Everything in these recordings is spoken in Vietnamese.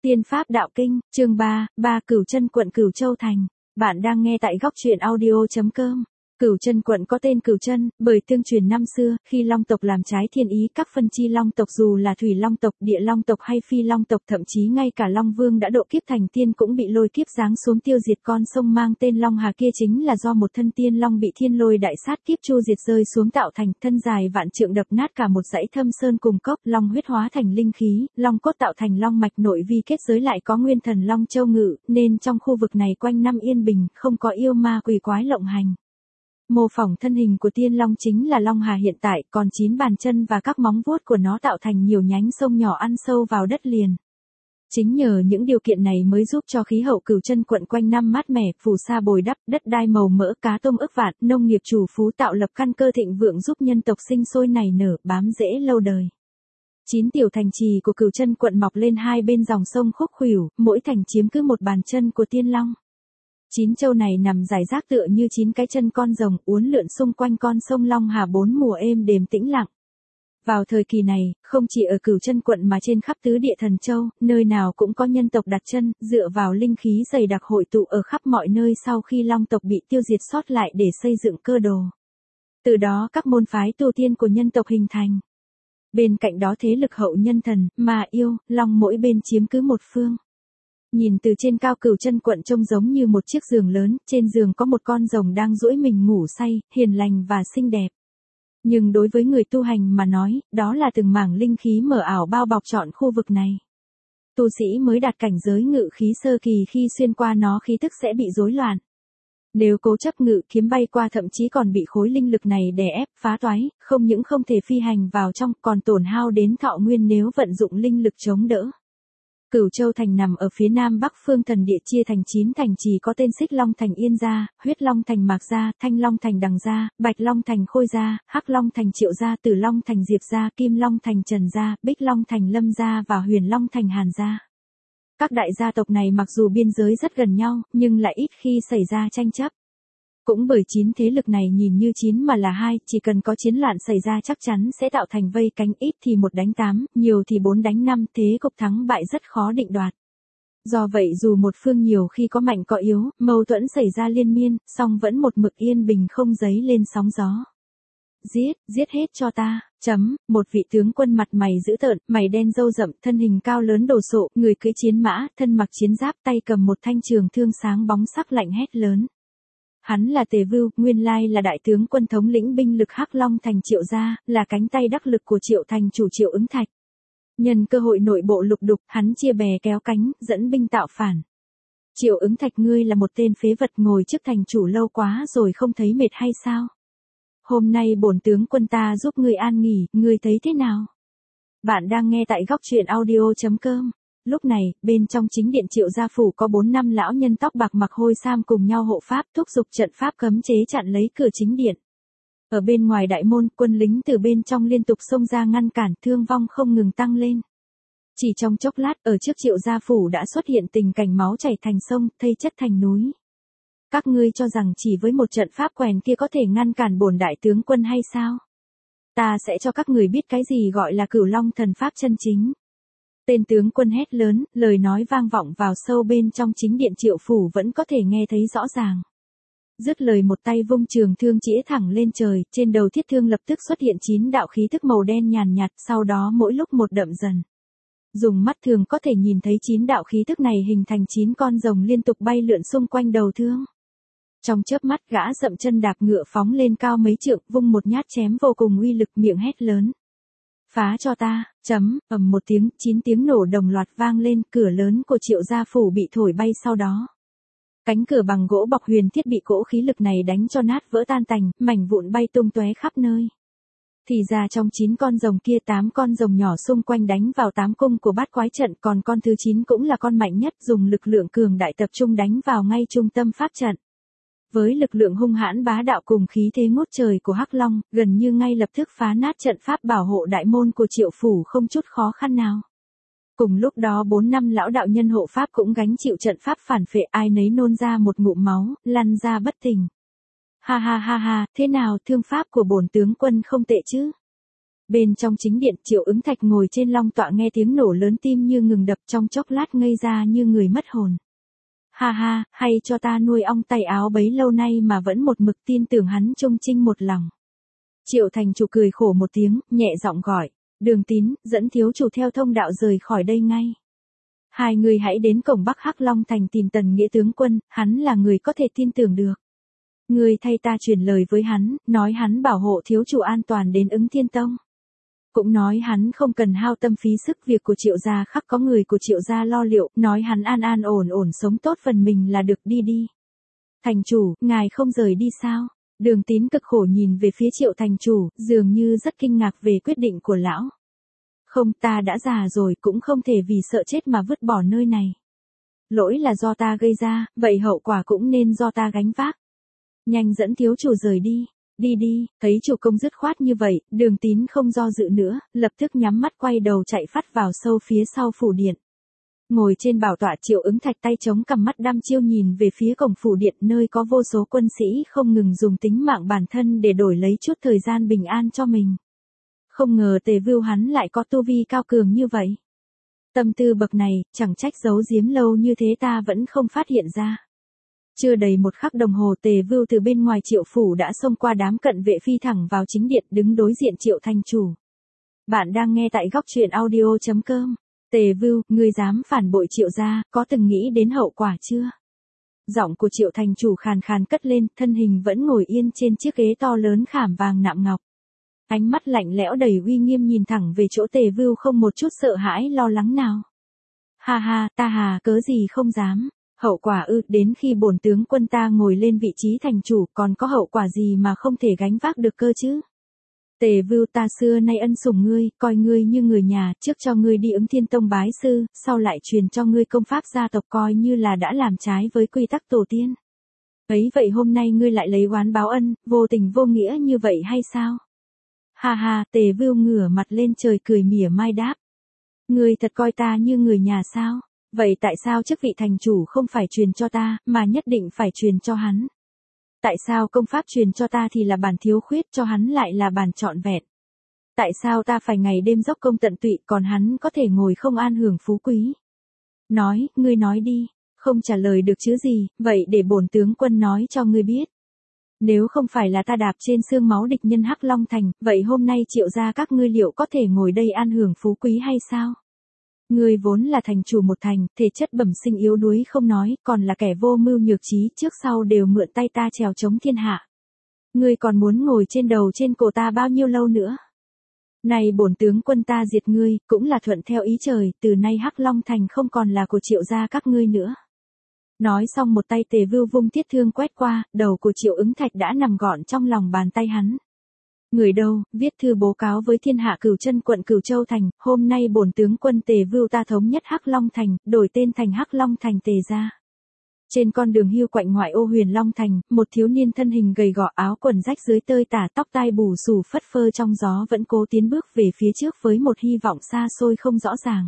Tiên Pháp Đạo Kinh, chương 3, Cửu Chân quận Cửu Châu thành. Bạn đang nghe tại góc truyện audio.com. Cửu Chân quận có tên Cửu Chân, bởi tương truyền năm xưa, khi Long tộc làm trái thiên ý các phân chi Long tộc dù là Thủy Long tộc, Địa Long tộc hay Phi Long tộc, thậm chí ngay cả Long Vương đã độ kiếp thành tiên cũng bị lôi kiếp giáng xuống tiêu diệt. Con sông mang tên Long Hà kia chính là do một thân tiên long bị thiên lôi đại sát kiếp chu diệt rơi xuống tạo thành, thân dài vạn trượng đập nát cả một dãy thâm sơn cùng cốc, long huyết hóa thành linh khí, long cốt tạo thành long mạch, nội vi kết giới lại có nguyên thần Long Châu ngự, nên trong khu vực này quanh năm yên bình, không có yêu ma quỷ quái lộng hành. Mô phỏng thân hình của tiên long chính là Long Hà hiện tại, còn 9 bàn chân và các móng vuốt của nó tạo thành nhiều nhánh sông nhỏ ăn sâu vào đất liền. Chính nhờ những điều kiện này mới giúp cho khí hậu Cửu Chân quận quanh năm mát mẻ, phù sa bồi đắp, đất đai màu mỡ, cá tôm ức vạn, nông nghiệp chủ phú, tạo lập căn cơ thịnh vượng, giúp nhân tộc sinh sôi nảy nở, bám rễ lâu đời. 9 tiểu thành trì của Cửu Chân quận mọc lên hai bên dòng sông khúc khuỷu, mỗi thành chiếm cứ một bàn chân của tiên long. 9 châu này nằm rải rác tựa như 9 cái chân con rồng, uốn lượn xung quanh con sông Long Hà, 4 mùa êm đềm tĩnh lặng. Vào thời kỳ này, không chỉ ở Cửu Chân quận mà trên khắp tứ địa thần châu, nơi nào cũng có nhân tộc đặt chân, dựa vào linh khí dày đặc hội tụ ở khắp mọi nơi sau khi Long tộc bị tiêu diệt sót lại để xây dựng cơ đồ. Từ đó các môn phái tu tiên của nhân tộc hình thành. Bên cạnh đó thế lực hậu nhân thần, ma yêu, long mỗi bên chiếm cứ một phương. Nhìn từ trên cao Cửu Chân quận trông giống như một chiếc giường lớn, trên giường có một con rồng đang duỗi mình ngủ say, hiền lành và xinh đẹp. Nhưng đối với người tu hành mà nói, đó là từng mảng linh khí mờ ảo bao bọc trọn khu vực này. Tu sĩ mới đạt cảnh giới ngự khí sơ kỳ khi xuyên qua nó khí tức sẽ bị rối loạn. Nếu cố chấp ngự kiếm bay qua thậm chí còn bị khối linh lực này đè ép, phá toái, không những không thể phi hành vào trong còn tổn hao đến thọ nguyên nếu vận dụng linh lực chống đỡ. Cửu Châu thành nằm ở phía nam bắc phương thần địa, chia thành 9 thành trì có tên Xích Long thành Yên Gia, Huyết Long thành Mạc Gia, Thanh Long thành Đằng Gia, Bạch Long thành Khôi Gia, Hắc Long thành Triệu Gia, Tử Long thành Diệp Gia, Kim Long thành Trần Gia, Bích Long thành Lâm Gia và Huyền Long thành Hàn Gia. Các đại gia tộc này mặc dù biên giới rất gần nhau, nhưng lại ít khi xảy ra tranh chấp. Cũng bởi 9 thế lực này nhìn như 9 mà là 2, chỉ cần có chiến loạn xảy ra chắc chắn sẽ tạo thành vây cánh, ít thì 1 đánh 8, nhiều thì 4 đánh 5, thế cục thắng bại rất khó định đoạt. Do vậy dù một phương nhiều khi có mạnh có yếu, mâu thuẫn xảy ra liên miên, song vẫn một mực yên bình không dấy lên sóng gió. Giết hết cho ta, một vị tướng quân mặt mày dữ tợn, mày đen râu rậm, thân hình cao lớn đồ sộ, người cưỡi chiến mã, thân mặc chiến giáp, tay cầm một thanh trường thương sáng bóng sắc lạnh hét lớn. Hắn là Tề Vưu, nguyên lai là đại tướng quân thống lĩnh binh lực Hắc Long thành Triệu Gia, là cánh tay đắc lực của Triệu thành chủ Triệu Ứng Thạch. Nhân cơ hội nội bộ lục đục, hắn chia bè kéo cánh, dẫn binh tạo phản. Triệu Ứng Thạch, ngươi là một tên phế vật, ngồi trước thành chủ lâu quá rồi không thấy mệt hay sao? Hôm nay bổn tướng quân ta giúp ngươi an nghỉ, ngươi thấy thế nào? Bạn đang nghe tại góc truyện audio.com. Lúc này, bên trong chính điện Triệu gia phủ có 4-5 lão nhân tóc bạc mặc hôi sam cùng nhau hộ pháp, thúc giục trận pháp cấm chế chặn lấy cửa chính điện. Ở bên ngoài đại môn, quân lính từ bên trong liên tục xông ra ngăn cản, thương vong không ngừng tăng lên. Chỉ trong chốc lát, ở trước Triệu gia phủ đã xuất hiện tình cảnh máu chảy thành sông, thây chất thành núi. Các ngươi cho rằng chỉ với một trận pháp quèn kia có thể ngăn cản bổn đại tướng quân hay sao? Ta sẽ cho các người biết cái gì gọi là Cửu Long thần pháp chân chính. Tên tướng quân hét lớn, lời nói vang vọng vào sâu bên trong chính điện Triệu phủ vẫn có thể nghe thấy rõ ràng. Dứt lời một tay vung trường thương chĩa thẳng lên trời, trên đầu thiết thương lập tức xuất hiện 9 đạo khí tức màu đen nhàn nhạt, sau đó mỗi lúc một đậm dần. Dùng mắt thường có thể nhìn thấy 9 đạo khí tức này hình thành 9 con rồng liên tục bay lượn xung quanh đầu thương. Trong chớp mắt gã dậm chân đạp ngựa phóng lên cao mấy trượng, vung một nhát chém vô cùng uy lực, miệng hét lớn. Phá cho ta, ầm một tiếng, 9 tiếng nổ đồng loạt vang lên, cửa lớn của Triệu gia phủ bị thổi bay sau đó. Cánh cửa bằng gỗ bọc huyền thiết bị cỗ khí lực này đánh cho nát vỡ tan tành, mảnh vụn bay tung tóe khắp nơi. Thì ra trong 9 con rồng kia 8 con rồng nhỏ xung quanh đánh vào 8 cung của bát quái trận, còn con thứ 9 cũng là con mạnh nhất, dùng lực lượng cường đại tập trung đánh vào ngay trung tâm pháp trận. Với lực lượng hung hãn bá đạo cùng khí thế ngút trời của Hắc Long, gần như ngay lập tức phá nát trận pháp bảo hộ đại môn của Triệu phủ không chút khó khăn nào. Cùng lúc đó 4-5 lão đạo nhân hộ pháp cũng gánh chịu trận pháp phản phệ, ai nấy nôn ra một ngụm máu, lăn ra bất tỉnh. Ha, thế nào, thương pháp của bổn tướng quân không tệ chứ? Bên trong chính điện, Triệu Ứng Thạch ngồi trên long tọa nghe tiếng nổ lớn tim như ngừng đập, trong chốc lát ngây ra như người mất hồn. Ha ha, hay cho ta nuôi ong tay áo bấy lâu nay mà vẫn một mực tin tưởng hắn trung trinh một lòng. Triệu thành chủ cười khổ một tiếng, nhẹ giọng gọi, Đường Tín, dẫn thiếu chủ theo thông đạo rời khỏi đây ngay. Hai người hãy đến cổng Bắc Hắc Long Thành tìm Tần Nghĩa tướng quân, hắn là người có thể tin tưởng được. Người thay ta truyền lời với hắn, nói hắn bảo hộ thiếu chủ an toàn đến Ứng Thiên Tông. Cũng nói hắn không cần hao tâm phí sức, việc của Triệu gia khắc có người của Triệu gia lo liệu, nói hắn an an ổn ổn sống tốt phần mình là được, đi đi. Thành chủ, ngài không rời đi sao? Đường Tín cực khổ nhìn về phía Triệu thành chủ, dường như rất kinh ngạc về quyết định của lão. Không, ta đã già rồi, cũng không thể vì sợ chết mà vứt bỏ nơi này. Lỗi là do ta gây ra, vậy hậu quả cũng nên do ta gánh vác. Nhanh dẫn thiếu chủ rời đi. Đi đi, thấy chủ công dứt khoát như vậy, Đường Tín không do dự nữa, lập tức nhắm mắt quay đầu chạy phát vào sâu phía sau phủ điện. Ngồi trên bảo tọa, Triệu Ứng Thạch tay chống cằm, mắt đăm chiêu nhìn về phía cổng phủ điện, nơi có vô số quân sĩ không ngừng dùng tính mạng bản thân để đổi lấy chút thời gian bình an cho mình. Không ngờ Tề Vưu hắn lại có tu vi cao cường như vậy. Tâm tư bậc này, chẳng trách giấu giếm lâu như thế ta vẫn không phát hiện ra. Chưa đầy một khắc đồng hồ, Tề Vưu từ bên ngoài Triệu phủ đã xông qua đám cận vệ phi thẳng vào chính điện, đứng đối diện Triệu thành chủ. Bạn đang nghe tại góc truyện audio.com. Tề Vưu, ngươi dám phản bội Triệu gia, có từng nghĩ đến hậu quả chưa? Giọng của Triệu thành chủ khàn khàn cất lên, thân hình vẫn ngồi yên trên chiếc ghế to lớn khảm vàng nạm ngọc. Ánh mắt lạnh lẽo đầy uy nghiêm nhìn thẳng về chỗ Tề Vưu, không một chút sợ hãi lo lắng nào. Ha ha, ta hà cớ gì không dám. Hậu quả đến khi bổn tướng quân ta ngồi lên vị trí thành chủ, còn có hậu quả gì mà không thể gánh vác được cơ chứ? Tề Vưu, ta xưa nay ân sủng ngươi, coi ngươi như người nhà, trước cho ngươi đi Ứng Thiên Tông bái sư, sau lại truyền cho ngươi công pháp gia tộc, coi như là đã làm trái với quy tắc tổ tiên. Ấy vậy hôm nay ngươi lại lấy oán báo ân, vô tình vô nghĩa như vậy hay sao? Ha ha, Tề Vưu ngửa mặt lên trời cười mỉa mai đáp. Ngươi thật coi ta như người nhà sao? Vậy tại sao chức vị thành chủ không phải truyền cho ta, mà nhất định phải truyền cho hắn? Tại sao công pháp truyền cho ta thì là bản thiếu khuyết, cho hắn lại là bản trọn vẹn? Tại sao ta phải ngày đêm dốc công tận tụy, còn hắn có thể ngồi không an hưởng phú quý? Nói, ngươi nói đi, không trả lời được chứ gì, vậy để bổn tướng quân nói cho ngươi biết. Nếu không phải là ta đạp trên xương máu địch nhân Hắc Long Thành, vậy hôm nay Triệu gia các ngươi liệu có thể ngồi đây an hưởng phú quý hay sao? Ngươi vốn là thành chủ một thành, thể chất bẩm sinh yếu đuối không nói, còn là kẻ vô mưu nhược trí, trước sau đều mượn tay ta trèo chống thiên hạ. Ngươi còn muốn ngồi trên đầu trên cổ ta bao nhiêu lâu nữa? Này bổn tướng quân ta diệt ngươi, cũng là thuận theo ý trời, từ nay Hắc Long Thành không còn là của Triệu gia các ngươi nữa. Nói xong một tay Tề Vưu vung thiết thương quét qua, đầu của Triệu Ứng Thạch đã nằm gọn trong lòng bàn tay hắn. Người đâu, viết thư bố cáo với thiên hạ Cửu Chân quận Cửu Châu thành, hôm nay bổn tướng quân Tề Vưu ta thống nhất Hắc Long Thành, đổi tên thành Hắc Long Thành Tề gia. Trên con đường hưu quạnh ngoại ô Huyền Long Thành, một thiếu niên thân hình gầy gò, áo quần rách dưới tơi tả, tóc tai bù xù phất phơ trong gió, vẫn cố tiến bước về phía trước với một hy vọng xa xôi không rõ ràng.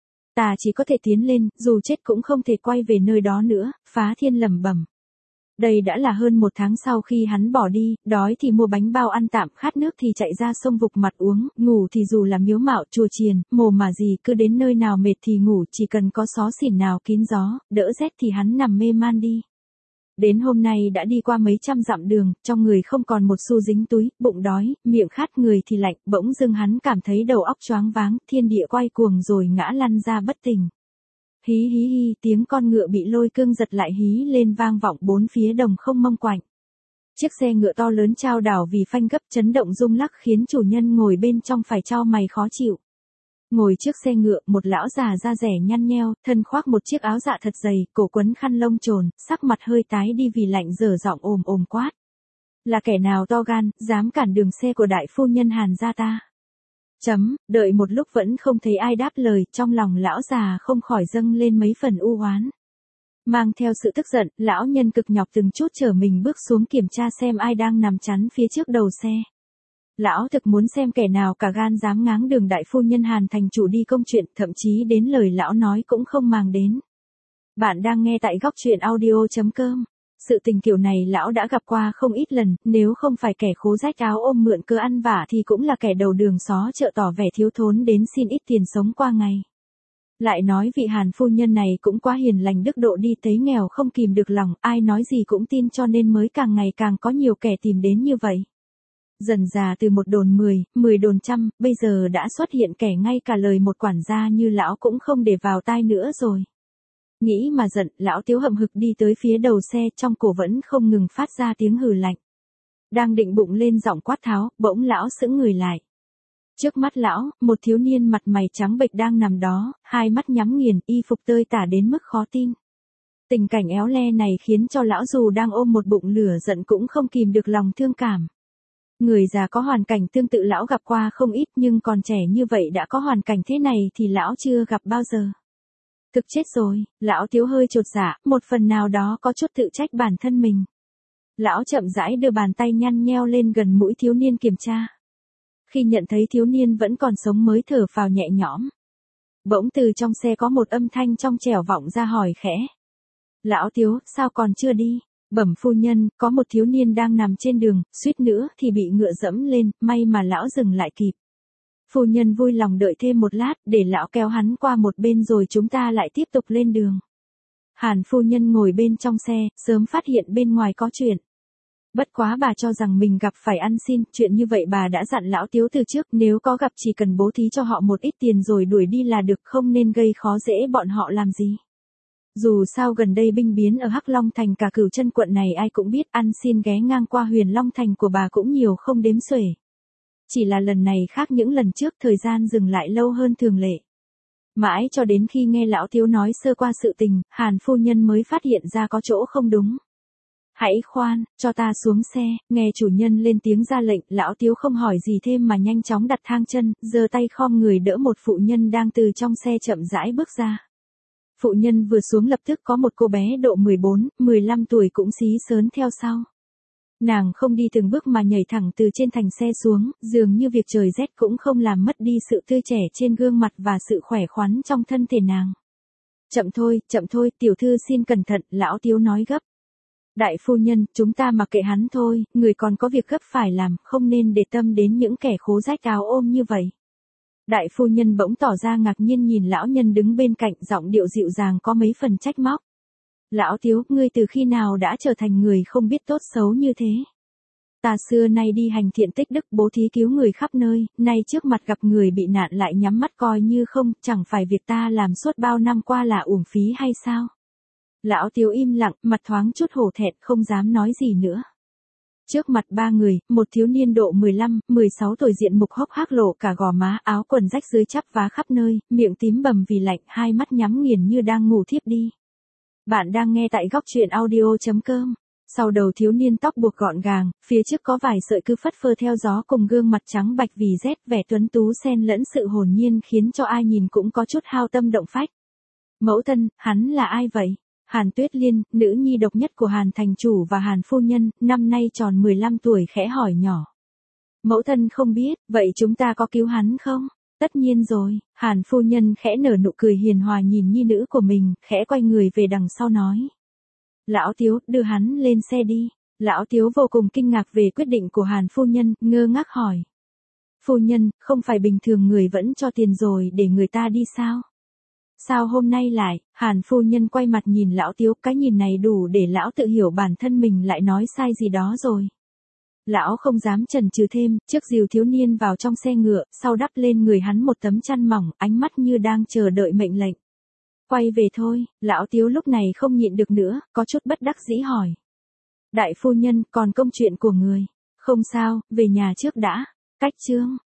Ta chỉ có thể tiến lên, dù chết cũng không thể quay về nơi đó nữa, Phá Thiên lẩm bẩm. Đây đã là hơn một tháng sau khi hắn bỏ đi, đói thì mua bánh bao ăn tạm, khát nước thì chạy ra sông vục mặt uống, ngủ thì dù là miếu mạo chùa chiền, mồ mà gì cứ đến nơi nào mệt thì ngủ, chỉ cần có xó xỉn nào kín gió, đỡ rét thì hắn nằm mê man đi. Đến hôm nay đã đi qua mấy trăm dặm đường, trong người không còn một xu dính túi, bụng đói, miệng khát, người thì lạnh, bỗng dưng hắn cảm thấy đầu óc choáng váng, thiên địa quay cuồng rồi ngã lăn ra bất tỉnh. Hí hí hí, tiếng con ngựa bị lôi cương giật lại hí lên vang vọng bốn phía đồng không mông quạnh. Chiếc xe ngựa to lớn chao đảo vì phanh gấp chấn động rung lắc khiến chủ nhân ngồi bên trong phải chau mày khó chịu. Ngồi trước xe ngựa, một lão già da rẻ nhăn nheo, thân khoác một chiếc áo dạ thật dày, cổ quấn khăn lông trồn, sắc mặt hơi tái đi vì lạnh, dở giọng ồm ồm quát. Là kẻ nào to gan, dám cản đường xe của đại phu nhân Hàn gia ta? Đợi một lúc vẫn không thấy ai đáp lời, trong lòng lão già không khỏi dâng lên mấy phần u oán. Mang theo sự tức giận, lão nhân cực nhọc từng chút chở mình bước xuống kiểm tra xem ai đang nằm chắn phía trước đầu xe. Lão thực muốn xem kẻ nào cả gan dám ngáng đường đại phu nhân Hàn thành chủ đi công chuyện, thậm chí đến lời lão nói cũng không màng đến. Bạn đang nghe tại góc truyện audio.com. sự tình kiểu này lão đã gặp qua không ít lần, nếu không phải kẻ khố rách áo ôm mượn cớ ăn vạ thì cũng là kẻ đầu đường xó chợ tỏ vẻ thiếu thốn đến xin ít tiền sống qua ngày. Lại nói vị Hàn phu nhân này cũng quá hiền lành đức độ đi, thấy nghèo không kìm được lòng, ai nói gì cũng tin cho nên mới càng ngày càng có nhiều kẻ tìm đến như vậy. Dần dà từ một đồn 10, 10 đồn trăm, bây giờ đã xuất hiện kẻ ngay cả lời một quản gia như lão cũng không để vào tai nữa rồi. Nghĩ mà giận, lão Tiếu hậm hực đi tới phía đầu xe, trong cổ vẫn không ngừng phát ra tiếng hừ lạnh. Đang định bụng lên giọng quát tháo, bỗng lão sững người lại. Trước mắt lão, một thiếu niên mặt mày trắng bệch đang nằm đó, hai mắt nhắm nghiền, y phục tơi tả đến mức khó tin. Tình cảnh éo le này khiến cho lão dù đang ôm một bụng lửa giận cũng không kìm được lòng thương cảm. Người già có hoàn cảnh tương tự lão gặp qua không ít, nhưng còn trẻ như vậy đã có hoàn cảnh thế này thì lão chưa gặp bao giờ. Thực chết rồi, lão Tiếu hơi chột dạ, một phần nào đó có chút tự trách bản thân mình. Lão chậm rãi đưa bàn tay nhăn nheo lên gần mũi thiếu niên kiểm tra. Khi nhận thấy thiếu niên vẫn còn sống mới thở phào nhẹ nhõm. Bỗng từ trong xe có một âm thanh trong trẻo vọng ra hỏi khẽ. Lão Tiếu, sao còn chưa đi? Bẩm phu nhân, có một thiếu niên đang nằm trên đường, suýt nữa thì bị ngựa dẫm lên, may mà lão dừng lại kịp. Phu nhân vui lòng đợi thêm một lát, để lão kéo hắn qua một bên rồi chúng ta lại tiếp tục lên đường. Hàn phu nhân ngồi bên trong xe, sớm phát hiện bên ngoài có chuyện. Bất quá bà cho rằng mình gặp phải ăn xin, chuyện như vậy bà đã dặn lão Tiếu từ trước, nếu có gặp chỉ cần bố thí cho họ một ít tiền rồi đuổi đi là được, không nên gây khó dễ bọn họ làm gì. Dù sao gần đây binh biến ở Hắc Long Thành cả Cửu Chân quận này ai cũng biết, ăn xin ghé ngang qua Huyền Long Thành của bà cũng nhiều không đếm xuể. Chỉ là lần này khác những lần trước, thời gian dừng lại lâu hơn thường lệ. Mãi cho đến khi nghe lão Tiếu nói sơ qua sự tình, Hàn phu nhân mới phát hiện ra có chỗ không đúng. Hãy khoan, cho ta xuống xe, nghe chủ nhân lên tiếng ra lệnh, lão Tiếu không hỏi gì thêm mà nhanh chóng đặt thang chân, giơ tay khom người đỡ một phụ nhân đang từ trong xe chậm rãi bước ra. Phụ nhân vừa xuống lập tức có một cô bé độ 14, 15 tuổi cũng xí xớn theo sau. Nàng không đi từng bước mà nhảy thẳng từ trên thành xe xuống, dường như việc trời rét cũng không làm mất đi sự tươi trẻ trên gương mặt và sự khỏe khoắn trong thân thể nàng. Chậm thôi, tiểu thư xin cẩn thận, lão Tiếu nói gấp. Đại phu nhân, chúng ta mặc kệ hắn thôi, người còn có việc gấp phải làm, không nên để tâm đến những kẻ khố rách áo ôm như vậy. Đại phu nhân bỗng tỏ ra ngạc nhiên nhìn lão nhân đứng bên cạnh, giọng điệu dịu dàng có mấy phần trách móc. Lão Tiếu, ngươi từ khi nào đã trở thành người không biết tốt xấu như thế? Ta xưa nay đi hành thiện tích đức, bố thí cứu người khắp nơi, nay trước mặt gặp người bị nạn lại nhắm mắt coi như không, chẳng phải việc ta làm suốt bao năm qua là uổng phí hay sao? Lão Tiếu im lặng, mặt thoáng chút hổ thẹn, không dám nói gì nữa. Trước mặt ba người, một thiếu niên độ 15, 16 tuổi diện mục hốc hác lộ cả gò má, áo quần rách dưới chắp vá khắp nơi, miệng tím bầm vì lạnh, hai mắt nhắm nghiền như đang ngủ thiếp đi. Bạn đang nghe tại góc truyện audio.com. Sau đầu thiếu niên tóc buộc gọn gàng, phía trước có vài sợi cứ phất phơ theo gió cùng gương mặt trắng bạch vì rét, vẻ tuấn tú xen lẫn sự hồn nhiên khiến cho ai nhìn cũng có chút hao tâm động phách. Mẫu thân, hắn là ai vậy? Hàn Tuyết Liên, nữ nhi độc nhất của Hàn thành chủ và Hàn phu nhân, năm nay tròn 15 tuổi khẽ hỏi nhỏ. Mẫu thân không biết, vậy chúng ta có cứu hắn không? Tất nhiên rồi, Hàn phu nhân khẽ nở nụ cười hiền hòa nhìn nhi nữ của mình, khẽ quay người về đằng sau nói. Lão Tiếu, đưa hắn lên xe đi. Lão Tiếu vô cùng kinh ngạc về quyết định của Hàn phu nhân, ngơ ngác hỏi. Phu nhân, không phải bình thường người vẫn cho tiền rồi để người ta đi sao? Sao hôm nay lại? Hàn phu nhân quay mặt nhìn lão Tiếu, cái nhìn này đủ để lão tự hiểu bản thân mình lại nói sai gì đó rồi. Lão không dám chần chừ thêm, trước dìu thiếu niên vào trong xe ngựa, sau đắp lên người hắn một tấm chăn mỏng, ánh mắt như đang chờ đợi mệnh lệnh. Quay về thôi, lão Tiếu lúc này không nhịn được nữa, có chút bất đắc dĩ hỏi. Đại phu nhân, còn công chuyện của người. Không sao, về nhà trước đã. Cách chương.